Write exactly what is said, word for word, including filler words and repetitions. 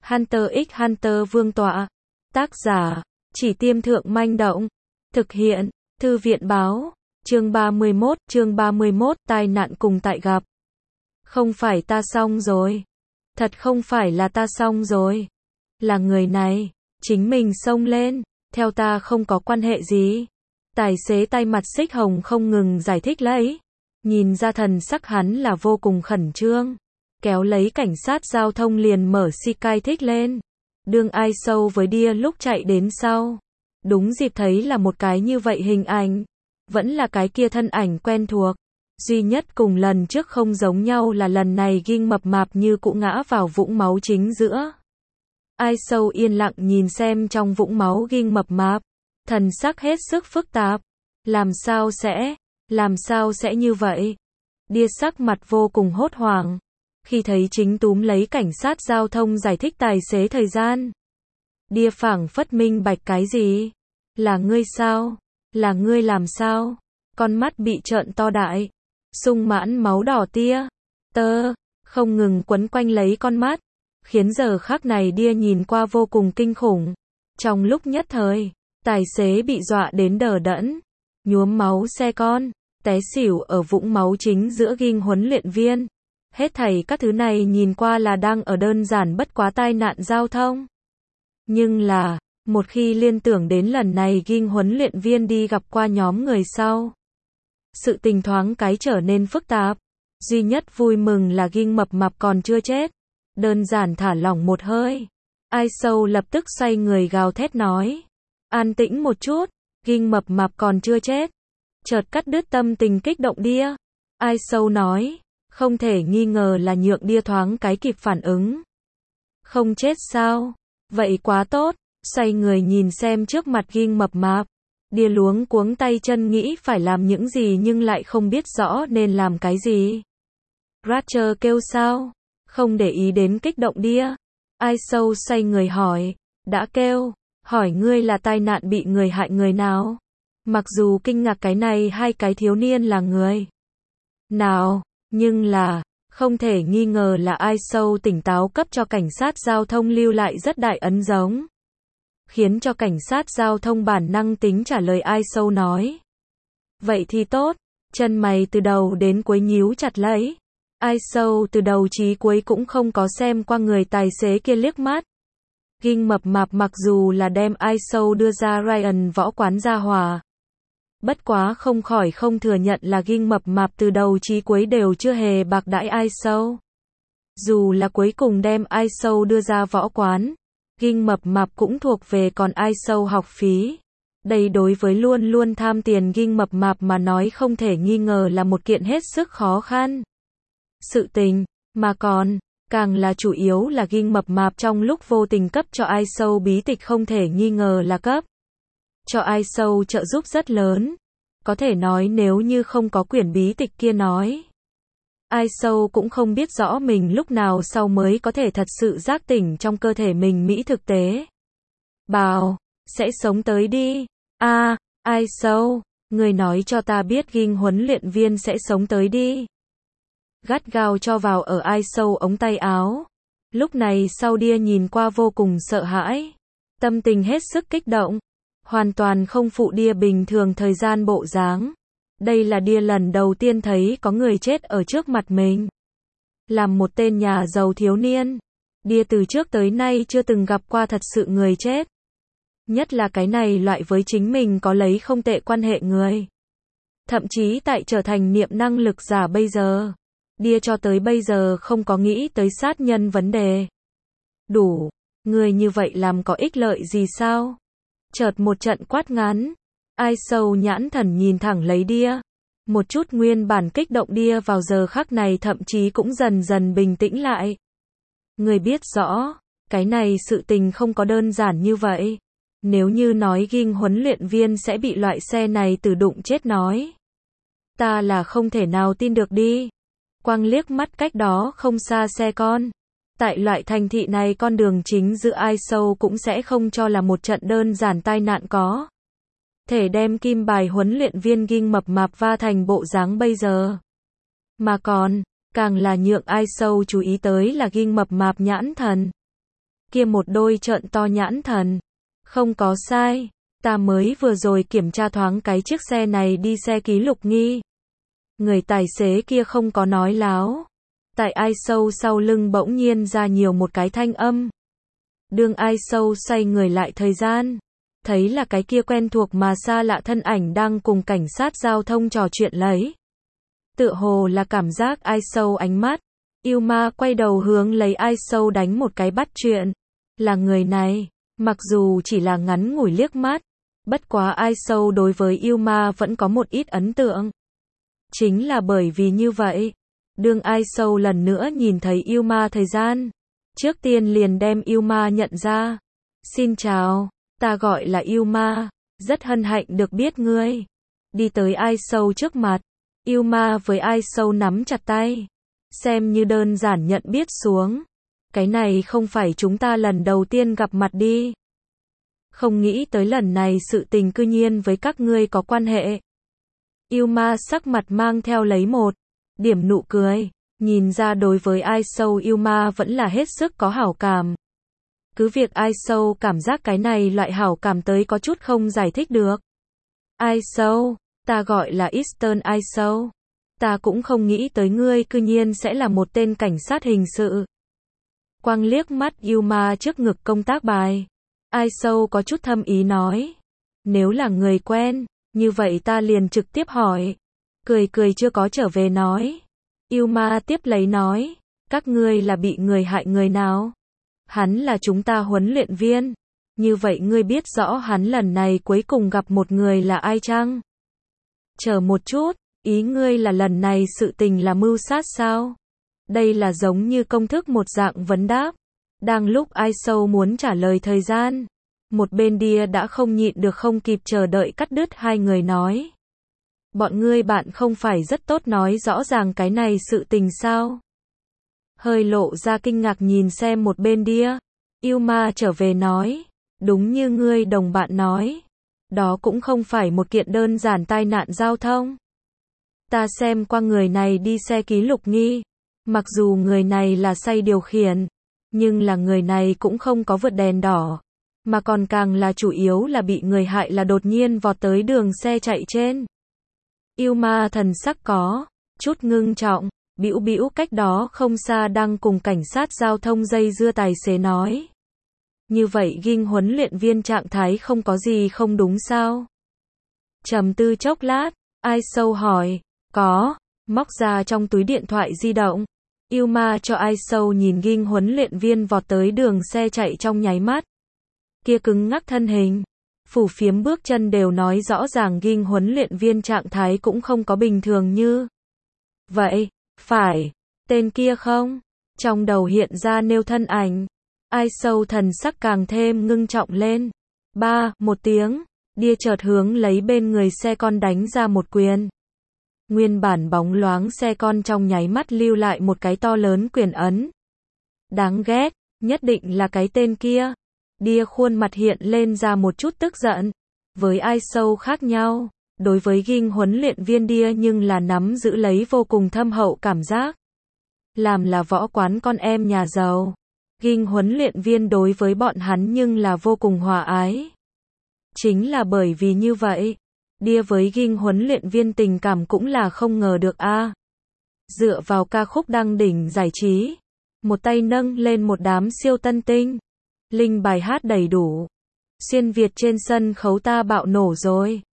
Hunter x Hunter vương tọa. Tác giả, Chỉ Tiêm Thượng Manh Động. Thực hiện, Thư viện Báo. Chương ba mươi mốt, chương ba mươi mốt, tai nạn cùng tại gặp. Không phải ta xong rồi. Thật không phải là ta xong rồi. Là người này, chính mình xông lên, theo ta không có quan hệ gì. Tài xế tay mặt xích hồng không ngừng giải thích lấy. Nhìn ra thần sắc hắn là vô cùng khẩn trương. Kéo lấy cảnh sát giao thông liền mở xi cai thích lên. Đương ai sâu với đia lúc chạy đến sau. Đúng dịp thấy là một cái như vậy hình ảnh. Vẫn là cái kia thân ảnh quen thuộc. Duy nhất cùng lần trước không giống nhau là lần này King mập mạp như cũ ngã vào vũng máu chính giữa. Ai sâu yên lặng nhìn xem trong vũng máu King mập mạp. Thần sắc hết sức phức tạp. Làm sao sẽ, làm sao sẽ như vậy? Đia sắc mặt vô cùng hốt hoảng. Khi thấy chính túm lấy cảnh sát giao thông giải thích tài xế thời gian. Đia phảng phất minh bạch cái gì? Là ngươi sao? Là ngươi làm sao? Con mắt bị trợn to đại. Sung mãn máu đỏ tia. Tơ. Không ngừng quấn quanh lấy con mắt. Khiến giờ khắc này Đia nhìn qua vô cùng kinh khủng. Trong lúc nhất thời, tài xế bị dọa đến đờ đẫn. Nhuốm máu xe con. Té xỉu ở vũng máu chính giữa King huấn luyện viên. Hết thảy các thứ này nhìn qua là đang ở đơn giản bất quá tai nạn giao thông. Nhưng là, một khi liên tưởng đến lần này King huấn luyện viên đi gặp qua nhóm người sau. Sự tình thoáng cái trở nên phức tạp. Duy nhất vui mừng là King mập mạp còn chưa chết. Đơn giản thả lỏng một hơi. Ai sâu lập tức xoay người gào thét nói. An tĩnh một chút, King mập mạp còn chưa chết. Chợt cắt đứt tâm tình kích động Đia. Ai sâu nói. Không thể nghi ngờ là nhượng Đia thoáng cái kịp phản ứng. Không chết sao? Vậy quá tốt. Xoay người nhìn xem trước mặt King mập mạp. Đia luống cuống tay chân nghĩ phải làm những gì nhưng lại không biết rõ nên làm cái gì. Roger kêu sao? Không để ý đến kích động Đia. Ai sâu xoay người hỏi. Đã kêu. Hỏi ngươi là tai nạn bị người hại người nào? Mặc dù kinh ngạc cái này hai cái thiếu niên là người nào. Nhưng là, không thể nghi ngờ là ai sâu tỉnh táo cấp cho cảnh sát giao thông lưu lại rất đại ấn giống. Khiến cho cảnh sát giao thông bản năng tính trả lời ai sâu nói. Vậy thì tốt, chân mày từ đầu đến cuối nhíu chặt lấy. Ai sâu từ đầu chí cuối cũng không có xem qua người tài xế kia liếc mắt. King mập mạp mặc dù là đem ai sâu đưa ra Ryan võ quán gia hòa. Bất quá không khỏi không thừa nhận là King mập mạp từ đầu chí cuối đều chưa hề bạc đãi ai sâu. Dù là cuối cùng đem ai sâu đưa ra võ quán, King mập mạp cũng thuộc về còn ai sâu học phí. Đây đối với luôn luôn tham tiền King mập mạp mà nói không thể nghi ngờ là một kiện hết sức khó khăn. Sự tình, mà còn, càng là chủ yếu là King mập mạp trong lúc vô tình cấp cho ai sâu bí tịch không thể nghi ngờ là cấp. Cho ai sâu trợ giúp rất lớn. Có thể nói nếu như không có quyển bí tịch kia nói. Ai sâu cũng không biết rõ mình lúc nào sau mới có thể thật sự giác tỉnh trong cơ thể mình mỹ thực tế. Bảo, sẽ sống tới đi. A, à, ai sâu, người nói cho ta biết King huấn luyện viên sẽ sống tới đi. Gắt gao cho vào ở ai sâu ống tay áo. Lúc này sau Đia nhìn qua vô cùng sợ hãi. Tâm tình hết sức kích động. Hoàn toàn không phụ Đia bình thường thời gian bộ dáng. Đây là Đia lần đầu tiên thấy có người chết ở trước mặt mình. Làm một tên nhà giàu thiếu niên, Đia từ trước tới nay chưa từng gặp qua thật sự người chết. Nhất là cái này loại với chính mình có lấy không tệ quan hệ người. Thậm chí tại trở thành niệm năng lực giả bây giờ, Đia cho tới bây giờ không có nghĩ tới sát nhân vấn đề. Đủ, người như vậy làm có ích lợi gì sao? Chợt một trận quát ngắn. Ai sâu nhãn thần nhìn thẳng lấy Đia. Một chút nguyên bản kích động Đia vào giờ khắc này thậm chí cũng dần dần bình tĩnh lại. Người biết rõ, cái này sự tình không có đơn giản như vậy. Nếu như nói King huấn luyện viên sẽ bị loại xe này từ đụng chết nói. Ta là không thể nào tin được đi. Quang liếc mắt cách đó không xa xe con. Tại loại thành thị này con đường chính giữa ai sâu cũng sẽ không cho là một trận đơn giản tai nạn có. Thể đem kim bài huấn luyện viên King mập mạp va thành bộ dáng bây giờ. Mà còn, càng là nhượng ai sâu chú ý tới là King mập mạp nhãn thần. kia một đôi trợn to nhãn thần. Không có sai, ta mới vừa rồi kiểm tra thoáng cái chiếc xe này đi xe ký lục nghi. Người tài xế kia không có nói láo. Tại ai sâu sau lưng bỗng nhiên ra nhiều một cái thanh âm. Đương ai sâu xoay người lại thời gian. Thấy là cái kia quen thuộc mà xa lạ thân ảnh đang cùng cảnh sát giao thông trò chuyện lấy. Tựa hồ là cảm giác ai sâu ánh mắt. Yêu ma quay đầu hướng lấy ai sâu đánh một cái bắt chuyện. Là người này, mặc dù chỉ là ngắn ngủi liếc mắt. Bất quá ai sâu đối với yêu ma vẫn có một ít ấn tượng. Chính là bởi vì như vậy. Đương ai sâu lần nữa nhìn thấy yêu ma thời gian. Trước tiên liền đem yêu ma nhận ra. Xin chào, ta gọi là yêu ma. Rất hân hạnh được biết ngươi. Đi tới ai sâu trước mặt. Yêu ma với ai sâu nắm chặt tay. Xem như đơn giản nhận biết xuống. Cái này không phải chúng ta lần đầu tiên gặp mặt đi. Không nghĩ tới lần này sự tình cư nhiên với các ngươi có quan hệ. Yêu ma sắc mặt mang theo lấy một điểm nụ cười. Nhìn ra đối với ai sâu yêu ma vẫn là hết sức có hảo cảm. Cứ việc ai sâu cảm giác cái này loại hảo cảm tới có chút không giải thích được. Ai sâu, ta gọi là Eastern ai sâu. Ta cũng không nghĩ tới ngươi cư nhiên sẽ là một tên cảnh sát hình sự. Quang liếc mắt yêu ma trước ngực công tác bài. Ai sâu có chút thâm ý nói. Nếu là người quen, như vậy ta liền trực tiếp hỏi. Cười cười chưa có trở về nói. Yêu ma tiếp lấy nói. Các ngươi là bị người hại người nào? Hắn là chúng ta huấn luyện viên. Như vậy ngươi biết rõ hắn lần này cuối cùng gặp một người là ai chăng? Chờ một chút, ý ngươi là lần này sự tình là mưu sát sao? Đây là giống như công thức một dạng vấn đáp. Đang lúc ai sâu muốn trả lời thời gian. Một bên Đia đã không nhịn được không kịp chờ đợi cắt đứt hai người nói. Bọn ngươi bạn không phải rất tốt nói rõ ràng cái này sự tình sao? Hơi lộ ra kinh ngạc nhìn xem một bên Đia. Yêu ma trở về nói. Đúng như ngươi đồng bạn nói. Đó cũng không phải một kiện đơn giản tai nạn giao thông. Ta xem qua người này đi xe ký lục nghi. Mặc dù người này là say điều khiển. Nhưng là người này cũng không có vượt đèn đỏ. Mà còn càng là chủ yếu là bị người hại là đột nhiên vọt tới đường xe chạy trên. Yêu ma thần sắc có chút ngưng trọng, bĩu bĩu cách đó không xa đang cùng cảnh sát giao thông dây dưa tài xế nói. Như vậy Ghinh huấn luyện viên trạng thái không có gì không đúng sao? Trầm tư chốc lát, ai sâu hỏi, có, móc ra trong túi điện thoại di động. Yêu ma cho ai sâu nhìn Ghinh huấn luyện viên vọt tới đường xe chạy trong nháy mắt. Kia cứng ngắc thân hình, phủ phiếm bước chân đều nói rõ ràng Ghinh huấn luyện viên trạng thái cũng không có bình thường như. Vậy, phải, tên kia không? Trong đầu hiện ra nêu thân ảnh. Ai sâu thần sắc càng thêm ngưng trọng lên. Ba, một tiếng, Đia chợt hướng lấy bên người xe con đánh ra một quyền. Nguyên bản bóng loáng xe con trong nháy mắt lưu lại một cái to lớn quyền ấn. Đáng ghét, nhất định là cái tên kia. Đia khuôn mặt hiện lên ra một chút tức giận. Với ai sâu khác nhau, đối với Ghinh huấn luyện viên Đia nhưng là nắm giữ lấy vô cùng thâm hậu cảm giác. Làm là võ quán con em nhà giàu. Ghinh huấn luyện viên đối với bọn hắn nhưng là vô cùng hòa ái. Chính là bởi vì như vậy, Đia với Ghinh huấn luyện viên tình cảm cũng là không ngờ được a. À. Dựa vào ca khúc đăng đỉnh giải trí, một tay nâng lên một đám siêu tân tinh, linh bài hát đầy đủ. Xuyên Việt trên sân khấu ta bạo nổ rồi.